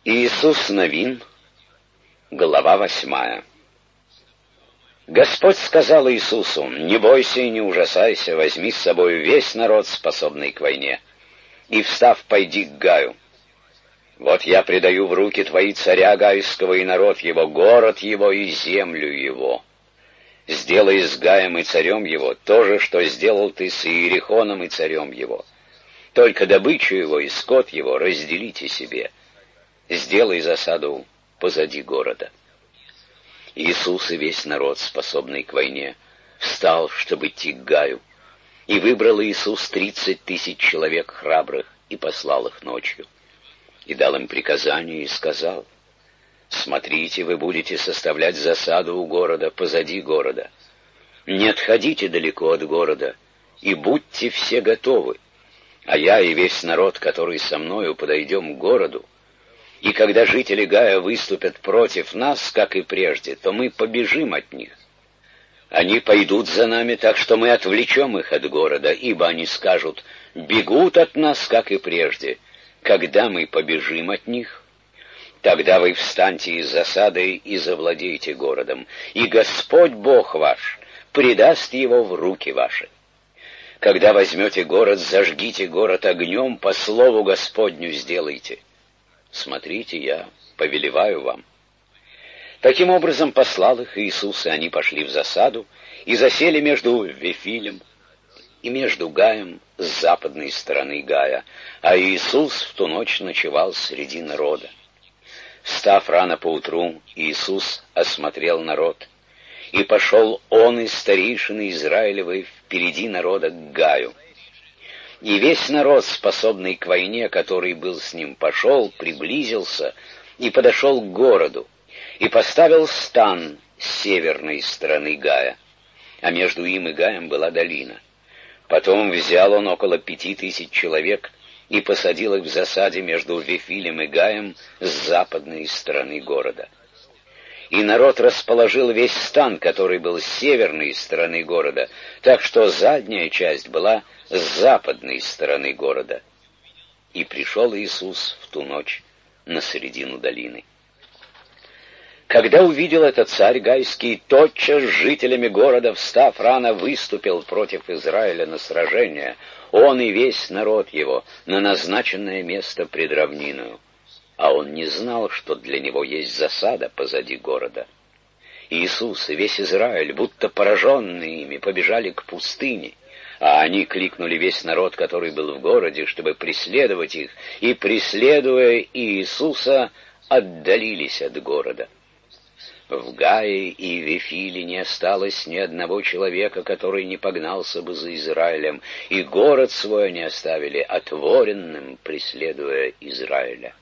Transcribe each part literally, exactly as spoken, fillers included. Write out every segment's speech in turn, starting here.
Иисус Новин, глава восьмая. Господь сказал Иисусу: «Не бойся и не ужасайся, возьми с собой весь народ, способный к войне, и, встав, пойди к Гаю. Вот я предаю в руки твои царя Гайского и народ его, город его и землю его. Сделай с Гаем и царем его то же, что сделал ты с Иерихоном и царем его. Только добычу его и скот его разделите себе. Сделай засаду позади города». Иисус и весь народ, способный к войне, встал, чтобы идти к Гаю, и выбрал Иисус тридцать тысяч человек храбрых и послал их ночью. И дал им приказание и сказал: «Смотрите, вы будете составлять засаду у города, позади города. Не отходите далеко от города, и будьте все готовы, а я и весь народ, который со мною, подойдем к городу. И когда жители Гая выступят против нас, как и прежде, то мы побежим от них. Они пойдут за нами, так что мы отвлечем их от города, ибо они скажут: бегут от нас, как и прежде. Когда мы побежим от них, тогда вы встаньте из засады и завладейте городом, и Господь Бог ваш предаст его в руки ваши. Когда возьмете город, зажгите город огнем, по слову Господню сделайте. Смотрите, я повелеваю вам». Таким образом послал их Иисус, и они пошли в засаду и засели между Вифилем и между Гаем с западной стороны Гая, а Иисус в ту ночь ночевал среди народа. Встав рано поутру, Иисус осмотрел народ, и пошел он и старейшины Израилевы впереди народа к Гаю. И весь народ, способный к войне, который был с ним, пошел, приблизился и подошел к городу, и поставил стан с северной стороны Гая, а между им и Гаем была долина. Потом взял он около пяти тысяч человек и посадил их в засаде между Вифилем и Гаем с западной стороны города. И народ расположил весь стан, который был с северной стороны города, так что задняя часть была с западной стороны города. И пришел Иисус в ту ночь на середину долины. Когда увидел это царь Гайский, тотчас с жителями города, встав рано, выступил против Израиля на сражение, он и весь народ его, на назначенное место пред равниною. А он не знал, что для него есть засада позади города. Иисус и весь Израиль, будто пораженные ими, побежали к пустыне, а они кликнули весь народ, который был в городе, чтобы преследовать их, и, преследуя Иисуса, отдалились от города. В Гае и Вифиле не осталось ни одного человека, который не погнался бы за Израилем, и город свой они оставили отворенным, преследуя Израиля.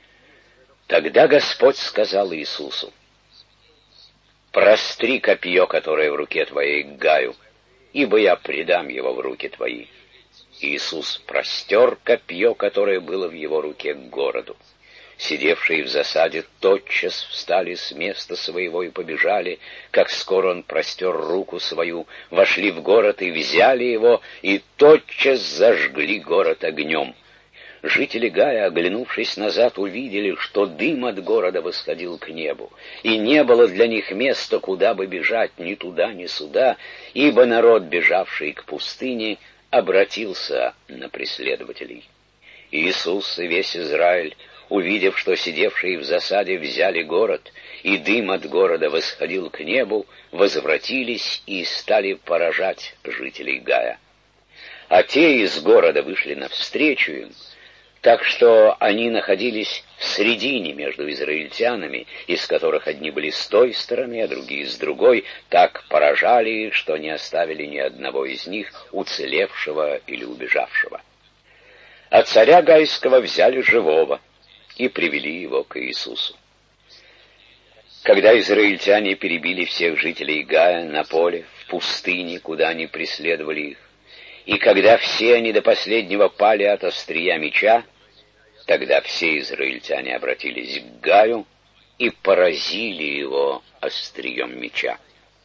Тогда Господь сказал Иисусу: «Простри копье, которое в руке твоей, к Гаю, ибо я предам его в руки твои». Иисус простер копье, которое было в его руке, к городу. Сидевшие в засаде тотчас встали с места своего и побежали, как скоро он простер руку свою, вошли в город и взяли его, и тотчас зажгли город огнем. Жители Гая, оглянувшись назад, увидели, что дым от города восходил к небу, и не было для них места, куда бы бежать, ни туда, ни сюда, ибо народ, бежавший к пустыне, обратился на преследователей. Иисус и весь Израиль, увидев, что сидевшие в засаде взяли город, и дым от города восходил к небу, возвратились и стали поражать жителей Гая. А те из города вышли навстречу им, так что они находились в середине между израильтянами, из которых одни были с той стороны, а другие с другой, так поражали их, что не оставили ни одного из них уцелевшего или убежавшего. А царя Гайского взяли живого и привели его к Иисусу. Когда израильтяне перебили всех жителей Гая на поле, в пустыне, куда они преследовали их, и когда все они до последнего пали от острия меча, тогда все израильтяне обратились к Гаю и поразили его острием меча.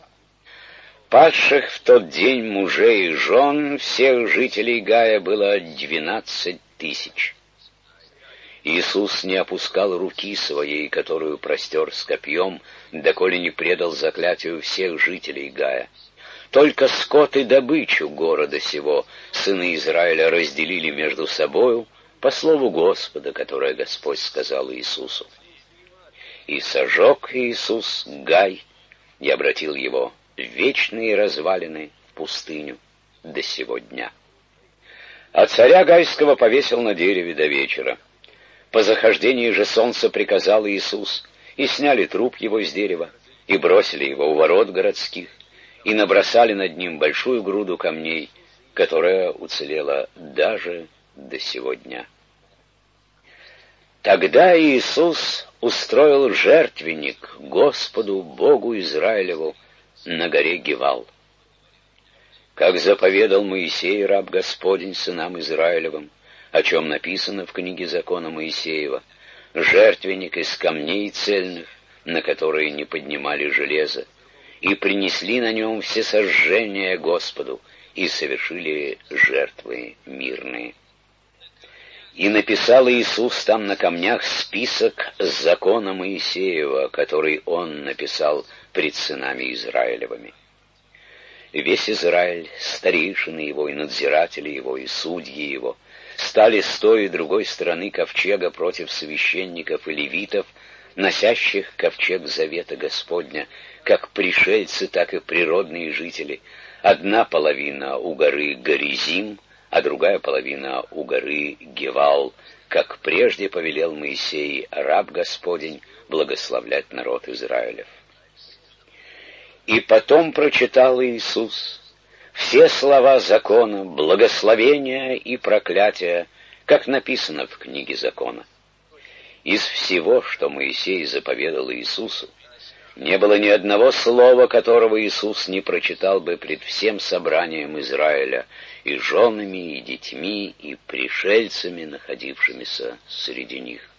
Падших в тот день мужей и жен всех жителей Гая было двенадцать тысяч. Иисус не опускал руки своей, которую простер с копьем, доколе не предал заклятию всех жителей Гая. Только скот и добычу города сего сыны Израиля разделили между собою по слову Господа, которое Господь сказал Иисусу. И сожег Иисус Гай и обратил его в вечные развалины в пустыню до сего дня. А царя Гайского повесил на дереве до вечера. По захождении же солнца приказал Иисус, и сняли труп его с дерева, и бросили его у ворот городских, и набросали над ним большую груду камней, которая уцелела даже до сего дня. Тогда Иисус устроил жертвенник Господу Богу Израилеву на горе Гивал. Как заповедал Моисей, раб Господень, сынам Израилевым, о чем написано в книге закона Моисеева, жертвенник из камней цельных, на которые не поднимали железо, и принесли на нем всесожжения Господу, и совершили жертвы мирные. И написал Иисус там на камнях список закона Моисеева, который Он написал пред сынами Израилевыми. Весь Израиль, старейшины его и надзиратели его и судьи его, стали с той и другой стороны ковчега против священников и левитов, носящих ковчег завета Господня, как пришельцы, так и природные жители. Одна половина у горы Горизим, а другая половина у горы Гивал, как прежде повелел Моисей, раб Господень, благословлять народ Израилев. И потом прочитал Иисус все слова закона, благословения и проклятия, как написано в книге закона. Из всего, что Моисей заповедал Иисусу, не было ни одного слова, которого Иисус не прочитал бы пред всем собранием Израиля, и женами, и детьми, и пришельцами, находившимися среди них.